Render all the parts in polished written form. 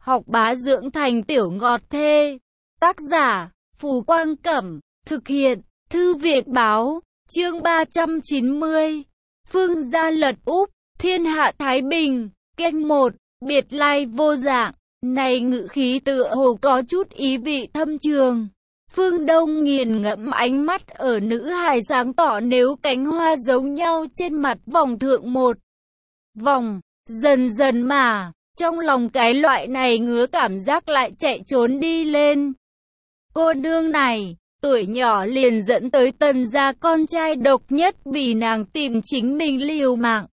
học bá dưỡng thành tiểu ngọt thê. Tác giả, Phù Quang Cẩm, thực hiện, Thư viện Báo, chương 390. Phương gia lật úp, thiên hạ thái bình, kênh 1, biệt lai vô dạng, này ngữ khí tựa hồ có chút ý vị thâm trường. Phương Đông nghiền ngẫm ánh mắt ở nữ hài sáng tỏ nếu cánh hoa giống nhau trên mặt vòng thượng một vòng, dần dần mà, trong lòng cái loại này ngứa cảm giác lại chạy trốn đi lên. Cô nương này, tuổi nhỏ liền dẫn tới Tần gia con trai độc nhất vì nàng tìm chính mình liều mạng.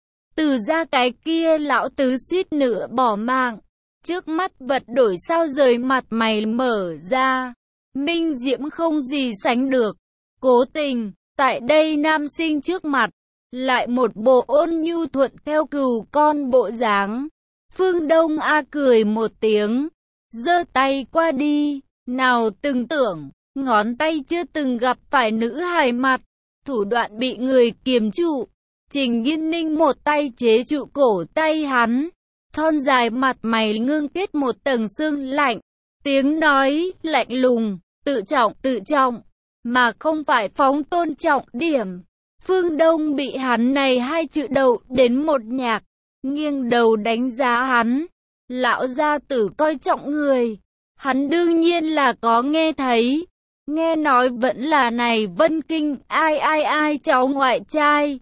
Từ ra cái kia lão tứ suýt nữa bỏ mạng, trước mắt vật đổi sao rời mặt mày mở ra. Minh diễm không gì sánh được, cố tình, tại đây nam sinh trước mặt, lại một bộ ôn nhu thuận theo cừu con bộ dáng. Phương Đông A cười một tiếng, giơ tay qua đi, nào từng tưởng, ngón tay chưa từng gặp phải nữ hài mặt, thủ đoạn bị người kiềm trụ. Trình Nghiên Ninh một tay chế trụ cổ tay hắn, thon dài mặt mày ngưng kết một tầng sương lạnh, tiếng nói lạnh lùng, tự trọng, mà không phải phóng tôn trọng điểm. Phương Đông bị hắn này hai chữ đầu đến một nhạc, nghiêng đầu đánh giá hắn. Lão gia tử coi trọng người, hắn đương nhiên là có nghe thấy, nghe nói vẫn là này Vân Kinh ai cháu ngoại trai.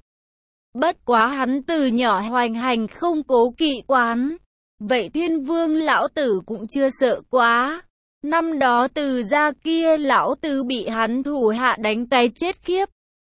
Bất quá hắn từ nhỏ hoành hành không cố kỵ quán, vậy Thiên Vương lão tử cũng chưa sợ quá. Năm đó Từ gia kia lão tứ bị hắn thủ hạ đánh cái chết khiếp.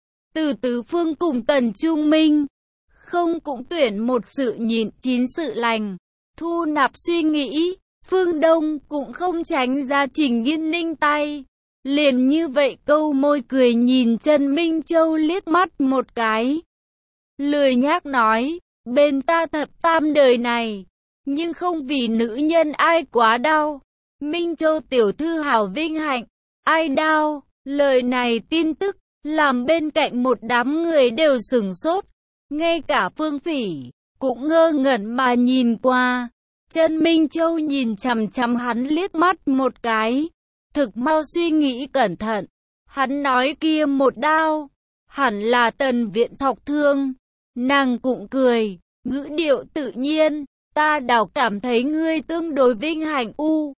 Từ Tứ Phương cùng Tần Trung Minh, không cũng tuyển một sự nhịn chín sự lành. Thu nạp suy nghĩ, Phương Đông cũng không tránh ra Trình Nghiên Ninh tay. Liền như vậy câu môi cười nhìn Trần Minh Châu liếc mắt một cái. Lười nhác nói, bên ta thập tam đời này, nhưng không vì nữ nhân ai quá đau. Minh Châu tiểu thư hảo vinh hạnh, ai đau, lời này tin tức, làm bên cạnh một đám người đều sửng sốt. Ngay cả Phương Phỉ, cũng ngơ ngẩn mà nhìn qua. Trần Minh Châu nhìn chằm chằm hắn liếc mắt một cái, thực mau suy nghĩ cẩn thận. Hắn nói kia một đao, hẳn là Tần Viện Thọc thương. Nàng cũng cười, ngữ điệu tự nhiên, ta đảo cảm thấy ngươi tương đối vinh hạnh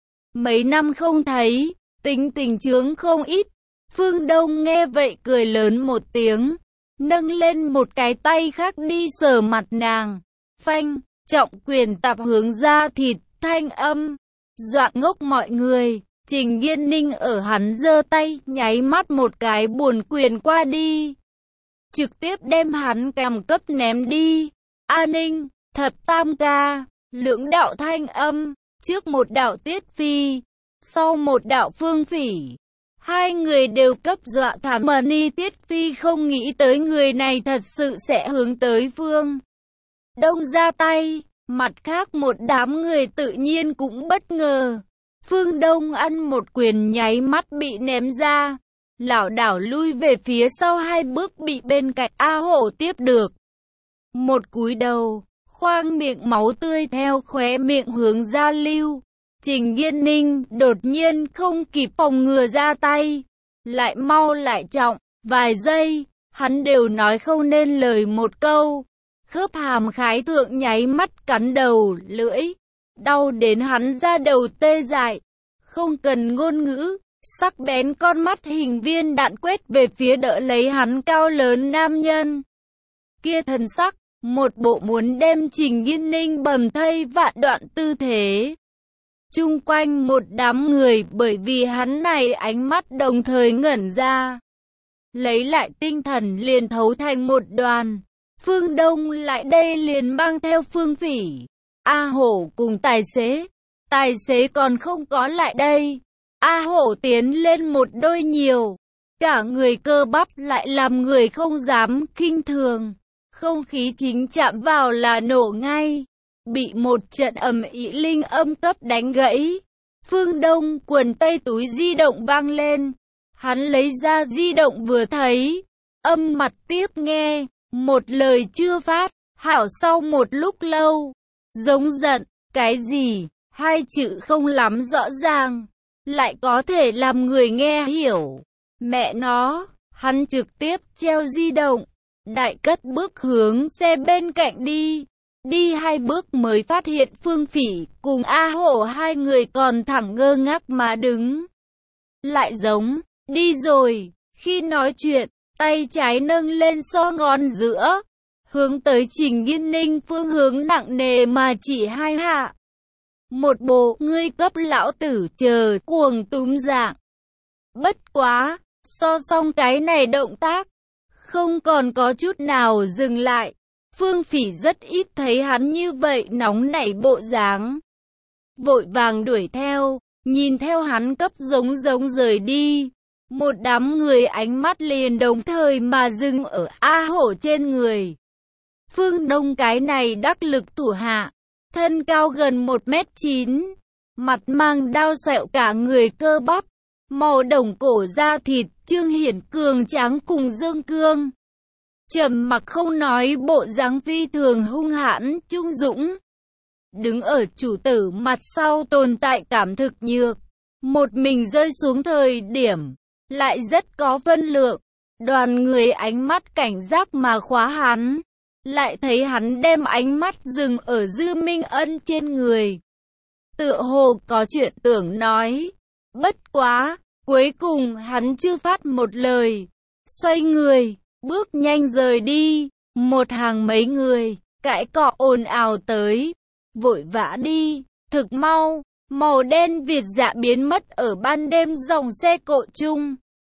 mấy năm không thấy, tính tình chướng không ít. Phương Đông nghe vậy cười lớn một tiếng, nâng lên một cái tay khác đi sờ mặt nàng. Phanh, trọng quyền tạp hướng ra thịt, thanh âm, dọa ngốc mọi người. Trình Nghiên Ninh ở hắn giơ tay, nháy mắt một cái buồn quyền qua đi. Trực tiếp đem hắn cầm cấp ném đi. A Ninh, thập tam ca, lưỡng đạo thanh âm, trước một đạo Tiết Phi, sau một đạo Phương Phỉ. Hai người đều cấp dọa thảm Mani. Tiết Phi không nghĩ tới người này thật sự sẽ hướng tới Phương Đông ra tay, mặt khác một đám người tự nhiên cũng bất ngờ. Phương Đông ăn một quyền nháy mắt bị ném ra, lảo đảo lui về phía sau hai bước bị bên cạnh A Hổ tiếp được. Một cúi đầu, khoang miệng máu tươi theo khóe miệng hướng ra lưu. Trình Nghiên Ninh đột nhiên không kịp phòng ngừa ra tay, lại mau lại trọng, vài giây, hắn đều nói không nên lời một câu. Khớp hàm khái thượng nháy mắt cắn đầu lưỡi, đau đến hắn ra đầu tê dại, không cần ngôn ngữ, sắc bén con mắt hình viên đạn quét về phía đỡ lấy hắn cao lớn nam nhân. Kia thần sắc, một bộ muốn đem Trình Nghiên Ninh bầm thây vạn đoạn tư thế. Chung quanh một đám người bởi vì hắn này ánh mắt đồng thời ngẩn ra. Lấy lại tinh thần liền thấu thành một đoàn. Phương Đông lại đây liền mang theo Phương Phỉ, A Hổ cùng tài xế. Tài xế còn không có lại đây. A Hổ tiến lên một đôi nhiều. Cả người cơ bắp lại làm người không dám khinh thường. Không khí chính chạm vào là nổ ngay. Bị một trận ầm ĩ linh âm cấp đánh gãy. Phương Đông quần tây túi di động vang lên. Hắn lấy ra di động vừa thấy. Âm mặt tiếp nghe. Một lời chưa phát. Hảo sau một lúc lâu. Giống giận. Cái gì? hai chữ không lắm rõ ràng, lại có thể làm người nghe hiểu. Mẹ nó, hắn trực tiếp treo di động, đại cất bước hướng xe bên cạnh đi. Đi 2 bước mới phát hiện Phương Phỉ cùng A Hổ hai người còn thẳng ngơ ngác mà đứng. Lại giống, đi rồi, khi nói chuyện, tay trái nâng lên so ngón giữa, hướng tới Trình Nghiên Ninh phương hướng nặng nề mà chỉ 2 hạ. Một bộ ngươi cấp lão tử chờ cuồng túm dạng. Bất quá, so xong cái này động tác, không còn có chút nào dừng lại. Phương Phỉ rất ít thấy hắn như vậy nóng nảy bộ dáng. Vội vàng đuổi theo, nhìn theo hắn cấp giống rời đi. Một đám người ánh mắt liền đồng thời mà dừng ở A Hổ trên người. Phương Đông cái này đắc lực thủ hạ, thân cao gần 1m9, mặt mang đao sẹo cả người cơ bắp, màu đồng cổ da thịt, trương hiển cường tráng cùng dương cương. Trầm mặc không nói, bộ dáng phi thường hung hãn, trung dũng. Đứng ở chủ tử mặt sau tồn tại cảm thực nhược, một mình rơi xuống thời điểm, lại rất có phân lượng. Đoàn người ánh mắt cảnh giác mà khóa hắn, lại thấy hắn đem ánh mắt dừng ở Dư Minh Ân trên người. Tựa hồ có chuyện tưởng nói, bất quá, cuối cùng hắn chưa phát một lời, xoay người, bước nhanh rời đi. Một hàng mấy người, cãi cọ ồn ào tới, vội vã đi, thực mau, màu đen Việt Dạ biến mất ở ban đêm dòng xe cộ chung.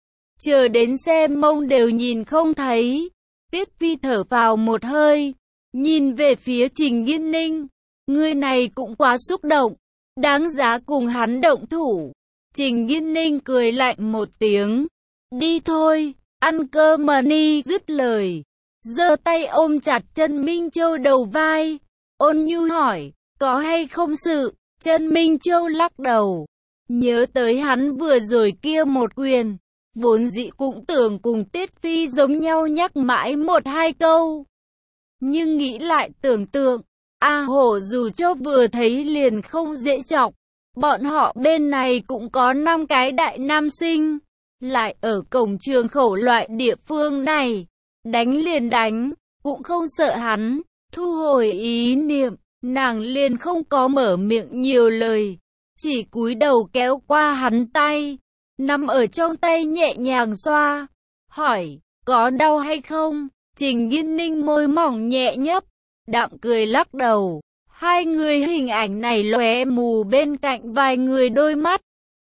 Chờ đến xe mông đều nhìn không thấy, Tiết Phi thở vào một hơi, nhìn về phía Trình Nghiên Ninh, người này cũng quá xúc động, đáng giá cùng hắn động thủ. Trình Nghiên Ninh cười lạnh một tiếng, đi thôi, ăn cơm mà đi. Dứt lời, giơ tay ôm chặt Trần Minh Châu đầu vai, ôn nhu hỏi, có hay không sự? Trần Minh Châu lắc đầu, nhớ tới hắn vừa rồi kia một quyền, vốn dĩ cũng tưởng cùng Tiết Phi giống nhau nhắc mãi 1-2 câu. Nhưng nghĩ lại tưởng tượng, A Hổ dù cho vừa thấy liền không dễ chọc, bọn họ bên này cũng có 5 cái đại nam sinh, lại ở cổng trường khẩu loại địa phương này, đánh liền đánh, cũng không sợ hắn. Thu hồi ý niệm, nàng liền không có mở miệng nhiều lời, chỉ cúi đầu kéo qua hắn tay, nắm ở trong tay nhẹ nhàng xoa, hỏi, có đau hay không? Trình Nghiên Ninh môi mỏng nhẹ nhấp, đạm cười lắc đầu. Hai người hình ảnh này lóe mù bên cạnh vài người đôi mắt,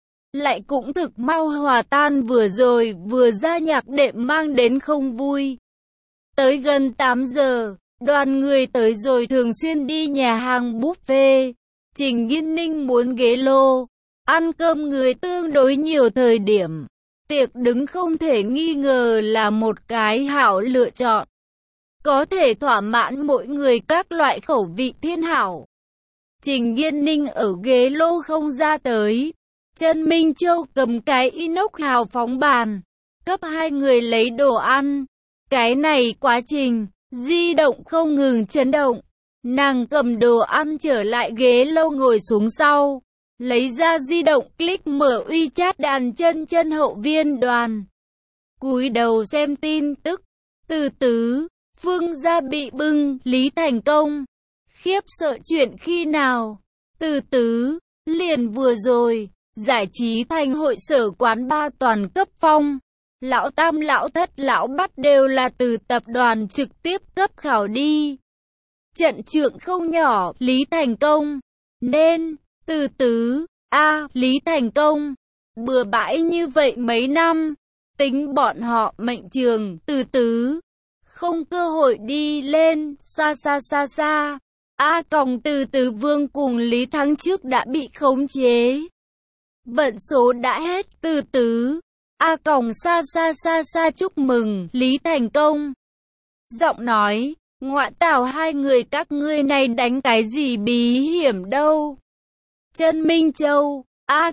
lại cũng thực mau hòa tan vừa rồi vừa ra nhạc đệm mang đến không vui. Tới gần 8 giờ, đoàn người tới rồi thường xuyên đi nhà hàng buffet. Trình Nghiên Ninh muốn ghế lô, ăn cơm người tương đối nhiều thời điểm. Tiệc đứng không thể nghi ngờ là một cái hảo lựa chọn, có thể thỏa mãn mỗi người các loại khẩu vị thiên hảo. Trình Nghiên Ninh ở ghế lô không ra tới. Trần Minh Châu cầm cái inox hào phóng bàn, cấp hai người lấy đồ ăn. Cái này quá trình, di động không ngừng chấn động. Nàng cầm đồ ăn trở lại ghế lô ngồi xuống sau, lấy ra di động click mở WeChat đàn chân hậu viên đoàn. Cúi đầu xem tin tức, từ từ, Phương gia bị bưng, Lý thành công. Khiếp sợ chuyện khi nào? Từ từ, liền vừa rồi, giải trí thành hội sở quán bar toàn cấp phong. Lão tam lão thất lão bắt đều là từ tập đoàn trực tiếp cấp khảo đi. Trận trượng không nhỏ, Lý thành công. Nên, từ từ, Lý thành công. Bừa bãi như vậy mấy năm, tính bọn họ mệnh trường, từ từ. Không cơ hội đi lên, xa. Từ từ Vương cùng Lý Thắng trước đã bị khống chế. Vận số đã hết, từ từ. Xa chúc mừng, Lý thành công. Giọng nói, ngoại tảo hai người các ngươi này đánh cái gì bí hiểm đâu. Trần Minh Châu,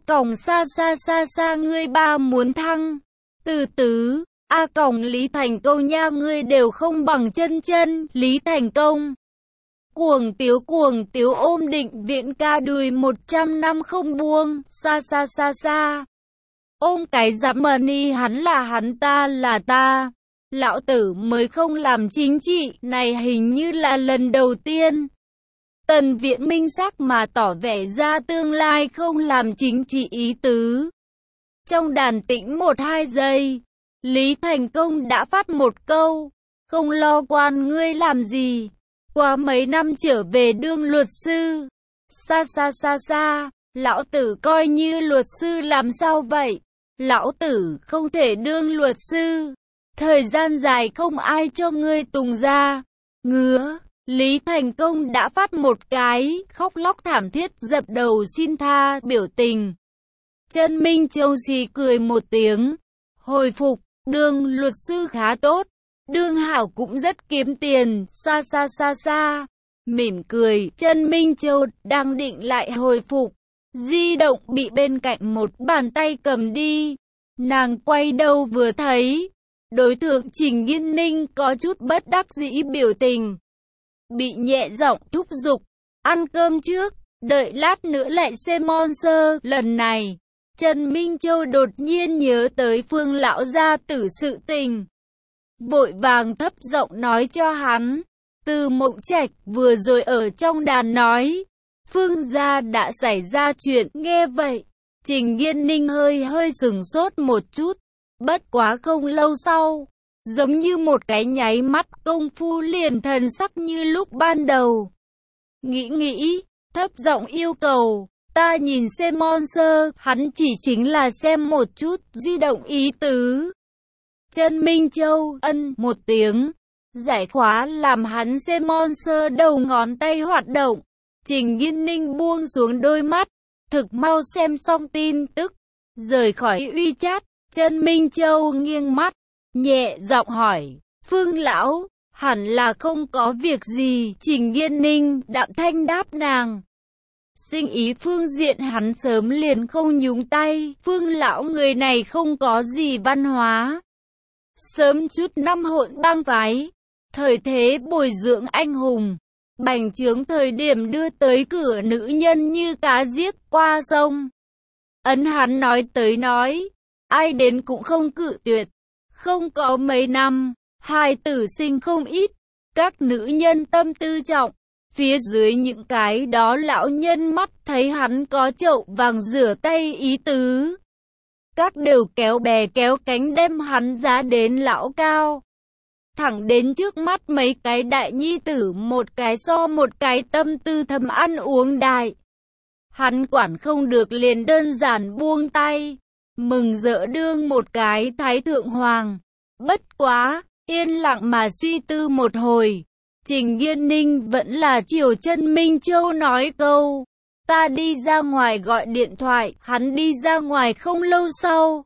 xa ngươi ba muốn thăng. Từ từ, Lý thành công nha, ngươi đều không bằng chân, Lý thành công. cuồng tiếu ôm Định Viễn ca đùi 100 năm không buông, xa xa xa xa. Ôm cái dám mờ ni hắn là hắn ta là ta. Lão tử mới không làm chính trị, này hình như là lần đầu tiên. Tần Viễn minh xác mà tỏ vẻ ra tương lai không làm chính trị ý tứ. Trong đàn tĩnh 1-2 giây, Lý Thành Công đã phát một câu, không lo quan ngươi làm gì. Qua mấy năm trở về đương luật sư. Xa xa xa xa, lão tử coi như luật sư làm sao vậy? Lão tử không thể đương luật sư. Thời gian dài không ai cho ngươi tùng ra. Ngứa, Lý Thành Công đã phát một cái, khóc lóc thảm thiết dập đầu xin tha, biểu tình. Trần Minh Châu xì cười một tiếng, hồi phục, đương luật sư khá tốt. Đương hảo cũng rất kiếm tiền, xa xa xa xa. Mỉm cười, Trần Minh Châu đang định lại hồi phục. Di động bị bên cạnh một bàn tay cầm đi. Nàng quay đầu vừa thấy, đối tượng Trình Nghiên Ninh có chút bất đắc dĩ biểu tình. Bị nhẹ giọng thúc giục, ăn cơm trước, đợi lát nữa lại xem monster. Lần này, Trần Minh Châu đột nhiên nhớ tới Phương lão gia tử sự tình. Vội vàng thấp giọng nói cho hắn. Từ Mộng Trạch vừa rồi ở trong đàn nói, Phương gia đã xảy ra chuyện. Nghe vậy, Trình Nghiên Ninh hơi sừng sốt một chút. Bất quá không lâu sau, giống như một cái nháy mắt công phu liền thần sắc như lúc ban đầu. Nghĩ, thấp giọng yêu cầu, ta nhìn xem monster. Hắn chỉ chính là xem một chút, di động ý tứ. Trần Minh Châu ân một tiếng, giải khóa làm hắn xem monster, đầu ngón tay hoạt động. Trình Nghiên Ninh buông xuống đôi mắt, thực mau xem xong tin tức, rời khỏi WeChat. Trần Minh Châu nghiêng mắt, nhẹ giọng hỏi, Phương lão, hẳn là không có việc gì. Trình Nghiên Ninh đạm thanh đáp nàng. Sinh ý phương diện hắn sớm liền không nhúng tay. Phương lão người này không có gì văn hóa. Sớm chút năm hỗn bang phái, thời thế bồi dưỡng anh hùng, bành trướng thời điểm đưa tới cửa nữ nhân như cá giết qua sông. Ấn hắn nói tới nói, ai đến cũng không cự tuyệt. Không có mấy năm, hài tử sinh không ít, các nữ nhân tâm tư trọng. Phía dưới những cái đó lão nhân mắt thấy hắn có chậu vàng rửa tay ý tứ, các đều kéo bè kéo cánh đem hắn giá đến lão cao. Thẳng đến trước mắt mấy cái đại nhi tử, một cái so một cái tâm tư thầm ăn uống đại. Hắn quản không được liền đơn giản buông tay, mừng rỡ đương một cái thái thượng hoàng. Bất quá, yên lặng mà suy tư một hồi, Trình Nghiên Ninh vẫn là chiều Trần Minh Châu nói câu, ta đi ra ngoài gọi điện thoại. Hắn đi ra ngoài không lâu sau,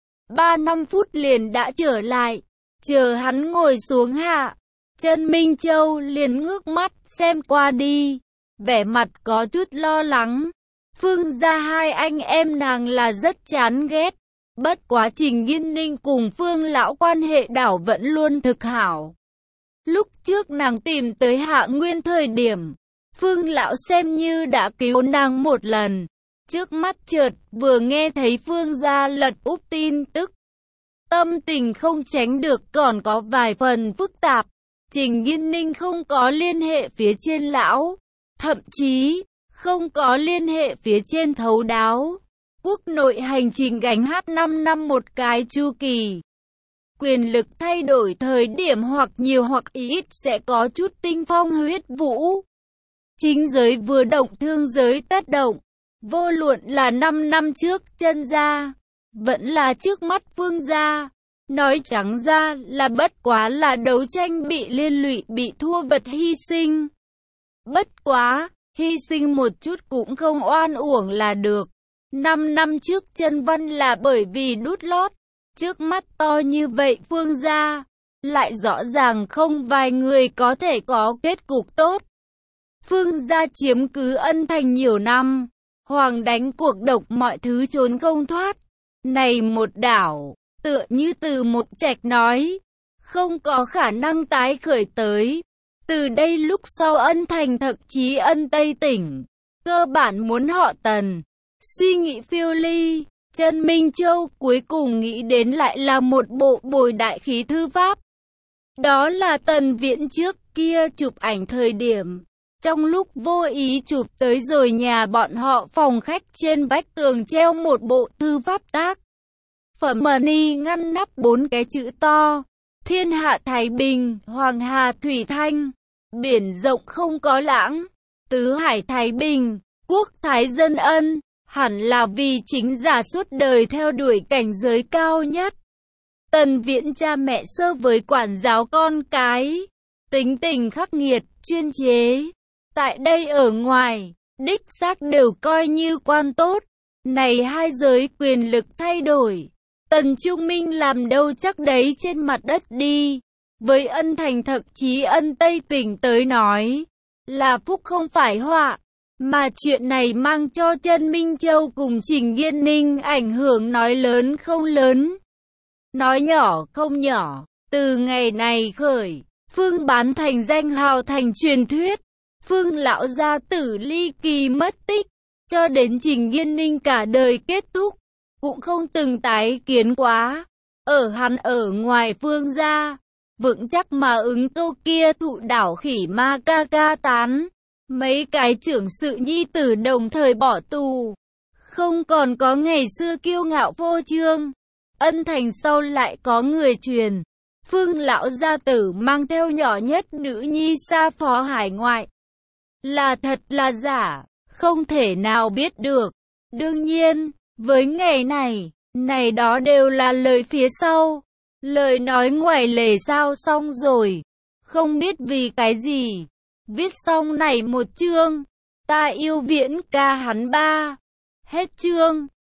3-5 phút liền đã trở lại. Chờ hắn ngồi xuống hạ, Trần Minh Châu liền ngước mắt xem qua đi, vẻ mặt có chút lo lắng. Phương gia hai anh em nàng là rất chán ghét. Bất quá Trình Nghiên Ninh cùng Phương lão quan hệ đảo vẫn luôn thực hảo. Lúc trước nàng tìm tới Hạ Nguyên thời điểm, Phương lão xem như đã cứu nàng một lần. Trước mắt chợt vừa nghe thấy Phương gia lật úp tin tức, tâm tình không tránh được còn có vài phần phức tạp. Trình Nghiên Ninh không có liên hệ phía trên lão, thậm chí không có liên hệ phía trên thấu đáo. Quốc nội hành trình gánh hát 5 năm một cái chu kỳ. Quyền lực thay đổi thời điểm hoặc nhiều hoặc ít sẽ có chút tinh phong huyết vũ. Chính giới vừa động thương giới tất động. Vô luận là 5 năm trước Trần gia, vẫn là trước mắt Phương gia. Nói trắng ra là bất quá là đấu tranh bị liên lụy, bị thua vật hy sinh. Bất quá, hy sinh một chút cũng không oan uổng là được. 5 năm trước Trần Văn là bởi vì đút lót. Trước mắt to như vậy Phương gia, lại rõ ràng không vài người có thể có kết cục tốt. Phương gia chiếm cứ Ân Thành nhiều năm, hoàng đánh cuộc độc mọi thứ trốn không thoát. Này một đảo, tựa như Từ Mộng Trạch nói, không có khả năng tái khởi tới. Từ đây lúc sau Ân Thành thậm chí Ân Tây tỉnh, cơ bản muốn họ Tần. Suy nghĩ phiêu ly, Trần Minh Châu cuối cùng nghĩ đến lại là một bộ bồi đại khí thư pháp. Đó là Tần Viễn trước kia chụp ảnh thời điểm, trong lúc vô ý chụp tới rồi nhà bọn họ phòng khách trên vách tường treo một bộ thư pháp tác phẩm money ngăn nắp 4 cái chữ to: Thiên hạ Thái Bình, Hoàng Hà Thủy Thanh, biển rộng không có lãng, tứ hải Thái Bình, quốc thái dân ân. Hẳn là vì chính giả suốt đời theo đuổi cảnh giới cao nhất. Tần Viễn cha mẹ sơ với quản giáo con cái, tính tình khắc nghiệt, chuyên chế. Tại đây ở ngoài, đích xác đều coi như quan tốt. Này hai giới quyền lực thay đổi, Tần Trung Minh làm đâu chắc đấy trên mặt đất đi. Với Ân Thành thậm chí Ân Tây tỉnh tới nói, là phúc không phải họa. Mà chuyện này mang cho Trần Minh Châu cùng Trình Nghiên Ninh ảnh hưởng nói lớn không lớn, nói nhỏ không nhỏ. Từ ngày này khởi, Phương bán thành danh hào thành truyền thuyết. Phương lão gia tử ly kỳ mất tích, cho đến Trình Nghiên Ninh cả đời kết thúc, cũng không từng tái kiến quá. Ở hắn ở ngoài Phương gia, vững chắc mà ứng câu kia thụ đảo khỉ ma ca ca tán. Mấy cái trưởng sự nhi tử đồng thời bỏ tù, không còn có ngày xưa kiêu ngạo vô trương. Ân Thành sau lại có người truyền, Phương lão gia tử mang theo nhỏ nhất nữ nhi xa phó hải ngoại. Là thật là giả, không thể nào biết được. Đương nhiên, với ngày này đó đều là lời phía sau. Lời nói ngoài lề sao xong rồi, không biết vì cái gì. Viết xong này một chương, ta yêu Viễn ca hắn ba. Hết chương.